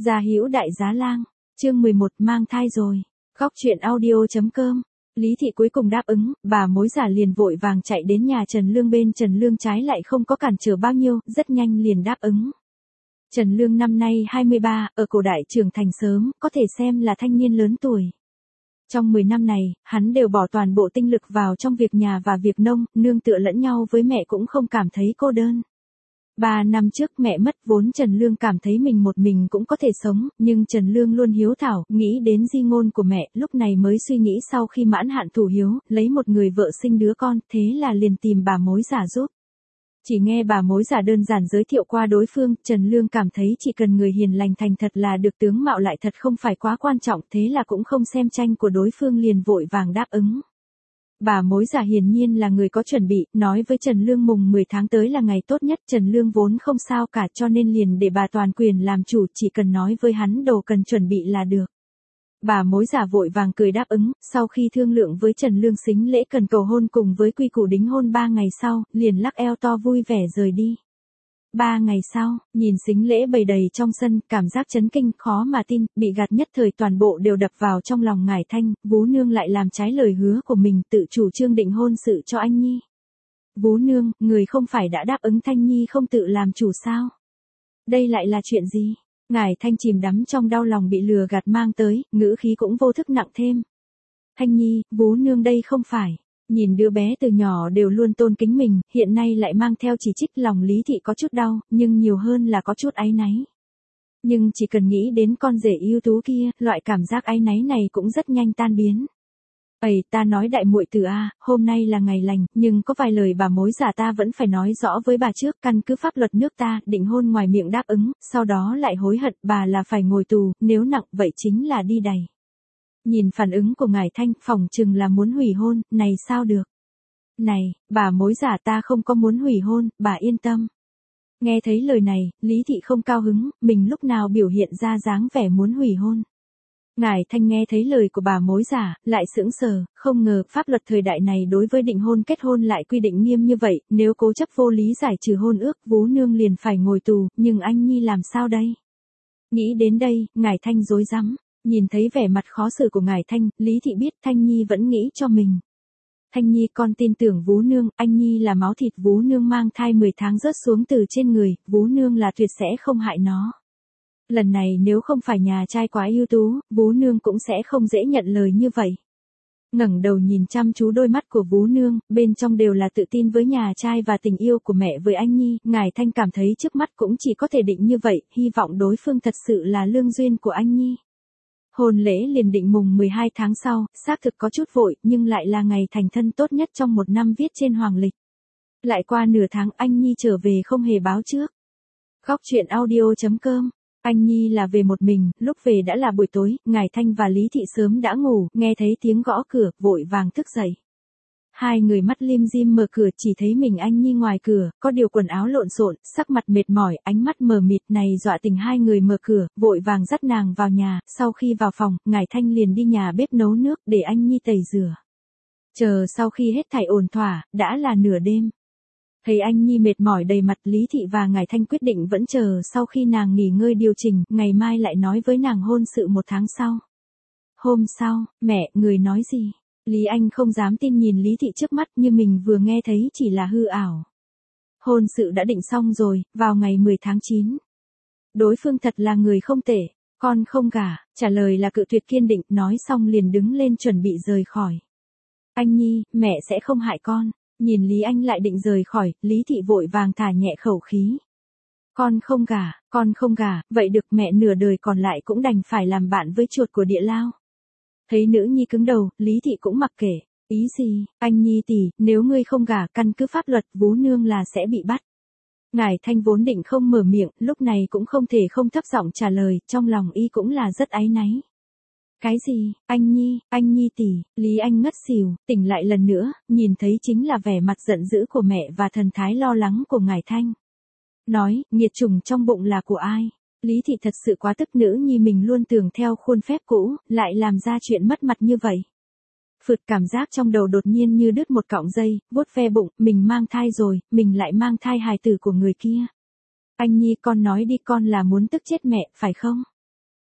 Gia Hữu Đại Giá Lang, chương 11 mang thai rồi. Góc truyện audio.com. Lý thị cuối cùng đáp ứng, bà mối giả liền vội vàng chạy đến nhà Trần Lương, bên Trần Lương trái lại không có cản trở bao nhiêu, rất nhanh liền đáp ứng. Trần Lương năm nay 23, ở cổ đại trưởng thành sớm, có thể xem là thanh niên lớn tuổi. Trong 10 năm này, hắn đều bỏ toàn bộ tinh lực vào trong việc nhà và việc nông, nương tựa lẫn nhau với mẹ cũng không cảm thấy cô đơn. 3 năm trước mẹ mất, vốn Trần Lương cảm thấy mình một mình cũng có thể sống, nhưng Trần Lương luôn hiếu thảo, nghĩ đến di ngôn của mẹ, lúc này mới suy nghĩ sau khi mãn hạn thủ hiếu, lấy một người vợ sinh đứa con, thế là liền tìm bà mối giả giúp. Chỉ nghe bà mối giả đơn giản giới thiệu qua đối phương, Trần Lương cảm thấy chỉ cần người hiền lành thành thật là được, tướng mạo lại thật không phải quá quan trọng, thế là cũng không xem tranh của đối phương liền vội vàng đáp ứng. Bà mối giả hiển nhiên là người có chuẩn bị, nói với Trần Lương mùng 10 tháng tới là ngày tốt nhất, Trần Lương vốn không sao cả cho nên liền để bà toàn quyền làm chủ, chỉ cần nói với hắn đồ cần chuẩn bị là được. Bà mối giả vội vàng cười đáp ứng, sau khi thương lượng với Trần Lương xính lễ cần cầu hôn cùng với quy củ đính hôn 3 ngày sau, liền lắc eo to vui vẻ rời đi. 3 ngày sau, nhìn xính lễ bày đầy trong sân, cảm giác chấn kinh, khó mà tin, bị gạt nhất thời toàn bộ đều đập vào trong lòng ngải Thanh, Vú Nương lại làm trái lời hứa của mình, tự chủ trương định hôn sự cho anh Nhi. Vú Nương, người không phải đã đáp ứng Thanh Nhi không tự làm chủ sao? Đây lại là chuyện gì? Ngải Thanh chìm đắm trong đau lòng bị lừa gạt mang tới, ngữ khí cũng vô thức nặng thêm. Thanh Nhi, Vú Nương đây không phải. Nhìn đứa bé từ nhỏ đều luôn tôn kính mình, hiện nay lại mang theo chỉ trích, lòng Lý thị có chút đau, nhưng nhiều hơn là có chút áy náy. Nhưng chỉ cần nghĩ đến con rể ưu tú kia, loại cảm giác áy náy này cũng rất nhanh tan biến. Ây, ta nói đại muội tử a, hôm nay là ngày lành, nhưng có vài lời bà mối giả ta vẫn phải nói rõ với bà trước, căn cứ pháp luật nước ta, định hôn ngoài miệng đáp ứng, sau đó lại hối hận, bà là phải ngồi tù, nếu nặng vậy chính là đi đày. Nhìn phản ứng của ngải Thanh, phỏng chừng là muốn hủy hôn, này sao được? Này, bà mối giả ta không có muốn hủy hôn, bà yên tâm. Nghe thấy lời này, Lý thị không cao hứng, mình lúc nào biểu hiện ra dáng vẻ muốn hủy hôn. Ngải Thanh nghe thấy lời của bà mối giả, lại sững sờ, không ngờ pháp luật thời đại này đối với định hôn kết hôn lại quy định nghiêm như vậy, nếu cố chấp vô lý giải trừ hôn ước, Vú Nương liền phải ngồi tù, nhưng anh Nhi làm sao đây? Nghĩ đến đây, ngải Thanh rối rắm. Nhìn thấy vẻ mặt khó xử của ngải Thanh, Lý thị biết Thanh Nhi vẫn nghĩ cho mình. Thanh Nhi, con tin tưởng Vú Nương, anh Nhi là máu thịt Vú Nương mang thai 10 tháng rớt xuống từ trên người, Vú Nương là tuyệt sẽ không hại nó. Lần này nếu không phải nhà trai quá ưu tú, Vú Nương cũng sẽ không dễ nhận lời như vậy. Ngẩng đầu nhìn chăm chú đôi mắt của Vú Nương, bên trong đều là tự tin với nhà trai và tình yêu của mẹ với anh Nhi, ngải Thanh cảm thấy trước mắt cũng chỉ có thể định như vậy, hy vọng đối phương thật sự là lương duyên của anh Nhi. Hôn lễ liền định mùng 12 tháng sau, xác thực có chút vội, nhưng lại là ngày thành thân tốt nhất trong một năm viết trên hoàng lịch. Lại qua nửa tháng anh Nhi trở về không hề báo trước. Góc truyện audio.com. Anh Nhi là về một mình, lúc về đã là buổi tối, ngải Thanh và Lý thị sớm đã ngủ, nghe thấy tiếng gõ cửa, vội vàng thức dậy. Hai người mắt lim dim mở cửa, chỉ thấy mình anh Nhi ngoài cửa, có điều quần áo lộn xộn, sắc mặt mệt mỏi, ánh mắt mờ mịt, này dọa tỉnh hai người. Mở cửa, vội vàng dắt nàng vào nhà, sau khi vào phòng, ngải Thanh liền đi nhà bếp nấu nước để anh Nhi tẩy rửa. Chờ sau khi hết thảy ổn thỏa, đã là nửa đêm. Thấy anh Nhi mệt mỏi đầy mặt, Lý thị và ngải Thanh quyết định vẫn chờ sau khi nàng nghỉ ngơi điều chỉnh, ngày mai lại nói với nàng hôn sự 1 tháng sau. Hôm sau, mẹ, người nói gì? Lý Anh không dám tin nhìn Lý thị trước mắt, như mình vừa nghe thấy chỉ là hư ảo. Hôn sự đã định xong rồi, vào ngày 10 tháng 9. Đối phương thật là người không tệ, con không gả, trả lời là cự tuyệt kiên định, nói xong liền đứng lên chuẩn bị rời khỏi. Anh Nhi, mẹ sẽ không hại con. Nhìn Lý Anh lại định rời khỏi, Lý thị vội vàng thả nhẹ khẩu khí. Con không gả, vậy được, mẹ nửa đời còn lại cũng đành phải làm bạn với chuột của địa lao. Thấy nữ nhi cứng đầu, Lý thị cũng mặc kệ. Ý gì, anh Nhi tỷ, nếu ngươi không gả, căn cứ pháp luật Vú Nương là sẽ bị bắt. Ngải Thanh vốn định không mở miệng, lúc này cũng không thể không thấp giọng trả lời, trong lòng y cũng là rất áy náy. Cái gì, anh Nhi tỷ, Lý Anh ngất xỉu, tỉnh lại lần nữa, nhìn thấy chính là vẻ mặt giận dữ của mẹ và thần thái lo lắng của ngải Thanh. Nói, nghiệt chủng trong bụng là của ai? Lý thị thật sự quá tức, nữ nhi mình luôn tưởng theo khuôn phép cũ, lại làm ra chuyện mất mặt như vậy. Phượt, cảm giác trong đầu đột nhiên như đứt một cọng dây, vuốt ve bụng, mình mang thai rồi, mình lại mang thai hài tử của người kia. Anh Nhi, con nói đi, con là muốn tức chết mẹ, phải không?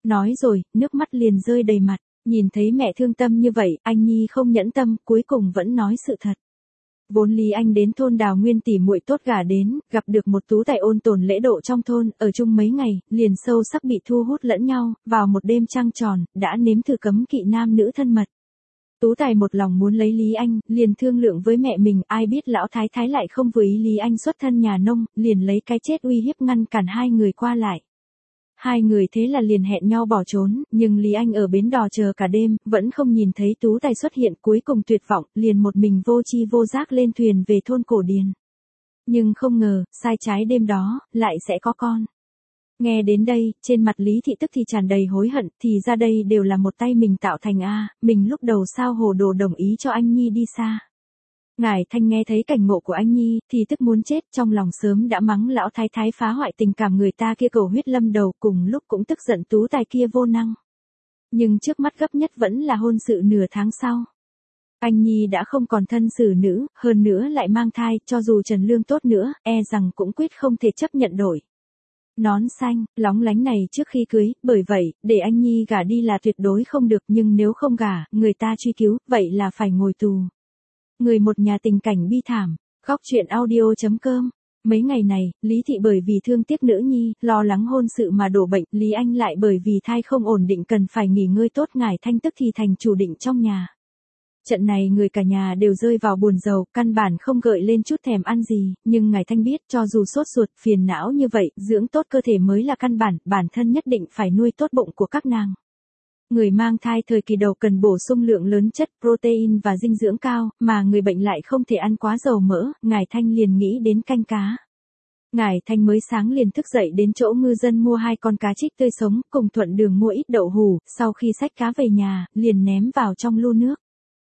Nói rồi, nước mắt liền rơi đầy mặt, nhìn thấy mẹ thương tâm như vậy, anh Nhi không nhẫn tâm, cuối cùng vẫn nói sự thật. Vốn Lý Anh đến thôn Đào Nguyên tỉ muội tốt gả đến, gặp được một tú tài ôn tồn lễ độ trong thôn, ở chung mấy ngày, liền sâu sắc bị thu hút lẫn nhau, vào một đêm trăng tròn, đã nếm thử cấm kỵ nam nữ thân mật. Tú tài một lòng muốn lấy Lý Anh, liền thương lượng với mẹ mình, ai biết lão thái thái lại không vừa ý Lý Anh xuất thân nhà nông, liền lấy cái chết uy hiếp ngăn cản hai người qua lại. Hai người thế là liền hẹn nhau bỏ trốn, nhưng Lý Anh ở bến đò chờ cả đêm, vẫn không nhìn thấy tú tài xuất hiện, cuối cùng tuyệt vọng, liền một mình vô chi vô giác lên thuyền về thôn Cổ Điền. Nhưng không ngờ, sai trái đêm đó, lại sẽ có con. Nghe đến đây, trên mặt Lý Thị tức thì tràn đầy hối hận, thì ra đây đều là một tay mình tạo thành a, mình lúc đầu sao hồ đồ đồng ý cho anh Nhi đi xa. Ngài Thanh nghe thấy cảnh ngộ của anh Nhi, thì tức muốn chết, trong lòng sớm đã mắng lão thái thái phá hoại tình cảm người ta kia cầu huyết lâm đầu, cùng lúc cũng tức giận tú tài kia vô năng. Nhưng trước mắt gấp nhất vẫn là hôn sự nửa tháng sau. Anh Nhi đã không còn thân xử nữ, hơn nữa lại mang thai, cho dù Trần Lương tốt nữa, e rằng cũng quyết không thể chấp nhận đổi. Nón xanh, lóng lánh này trước khi cưới, bởi vậy, để anh Nhi gả đi là tuyệt đối không được, nhưng nếu không gả, người ta truy cứu, vậy là phải ngồi tù. Người một nhà tình cảnh bi thảm, khóc chuyện audio.com. Mấy ngày này, Lý Thị bởi vì thương tiếc nữ nhi, lo lắng hôn sự mà đổ bệnh, Lý Anh lại bởi vì thai không ổn định cần phải nghỉ ngơi tốt, ngài Thanh tức thì thành chủ định trong nhà. Trận này người cả nhà đều rơi vào buồn rầu, căn bản không gợi lên chút thèm ăn gì, nhưng ngài Thanh biết cho dù sốt ruột, phiền não như vậy, dưỡng tốt cơ thể mới là căn bản, bản thân nhất định phải nuôi tốt bụng của các nàng. Người mang thai thời kỳ đầu cần bổ sung lượng lớn chất protein và dinh dưỡng cao, mà người bệnh lại không thể ăn quá dầu mỡ, ngài Thanh liền nghĩ đến canh cá. Ngài Thanh mới sáng liền thức dậy đến chỗ ngư dân mua 2 con cá trích tươi sống, cùng Thuận Đường mua ít đậu hủ, sau khi xách cá về nhà, liền ném vào trong lu nước.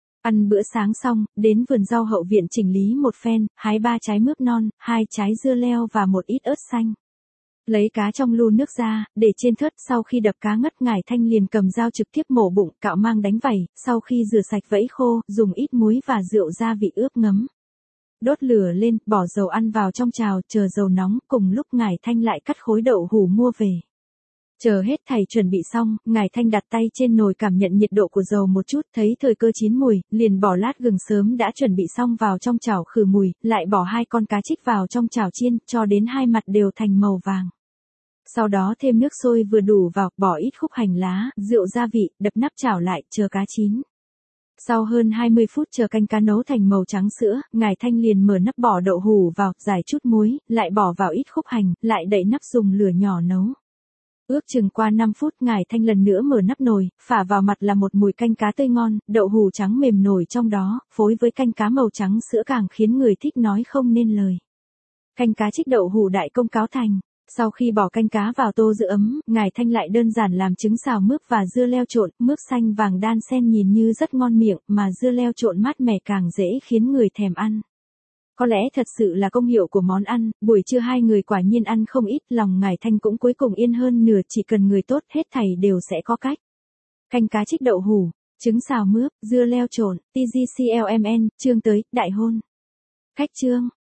Ăn bữa sáng xong, đến vườn rau hậu viện chỉnh lý một phen, hái 3 trái mướp non, 2 trái dưa leo và một ít ớt xanh. Lấy cá trong lu nước ra, để trên thớt, sau khi đập cá ngất, ngài Thanh liền cầm dao trực tiếp mổ bụng, cạo mang đánh vảy, sau khi rửa sạch vẫy khô, dùng ít muối và rượu gia vị ướp ngấm. Đốt lửa lên, bỏ dầu ăn vào trong chảo, chờ dầu nóng, cùng lúc ngài Thanh lại cắt khối đậu hủ mua về. Chờ hết thảy chuẩn bị xong, ngài Thanh đặt tay trên nồi cảm nhận nhiệt độ của dầu một chút, thấy thời cơ chín mùi, liền bỏ lát gừng sớm đã chuẩn bị xong vào trong chảo khử mùi, lại bỏ 2 con cá trích vào trong chảo chiên, cho đến hai mặt đều thành màu vàng. Sau đó thêm nước sôi vừa đủ vào, bỏ ít khúc hành lá, rượu gia vị, đập nắp chảo lại, chờ cá chín. Sau hơn 20 phút chờ canh cá nấu thành màu trắng sữa, ngài Thanh liền mở nắp bỏ đậu hủ vào, rải chút muối, lại bỏ vào ít khúc hành, lại đậy nắp dùng lửa nhỏ nấu. Ước chừng qua 5 phút ngài Thanh lần nữa mở nắp nồi, phả vào mặt là một mùi canh cá tươi ngon, đậu hủ trắng mềm nổi trong đó, phối với canh cá màu trắng sữa càng khiến người thích nói không nên lời. Canh cá trích đậu hủ đại công cáo thành. Sau khi bỏ canh cá vào tô giữ ấm, ngài Thanh lại đơn giản làm trứng xào mướp và dưa leo trộn, mướp xanh vàng đan xen nhìn như rất ngon miệng, mà dưa leo trộn mát mẻ càng dễ khiến người thèm ăn. Có lẽ thật sự là công hiệu của món ăn, buổi trưa hai người quả nhiên ăn không ít, lòng ngài Thanh cũng cuối cùng yên hơn nửa, chỉ cần người tốt hết thảy đều sẽ có cách. Canh cá trích đậu hủ, trứng xào mướp, dưa leo trộn, TGCLMN, chương tới, đại hôn. Khách chương.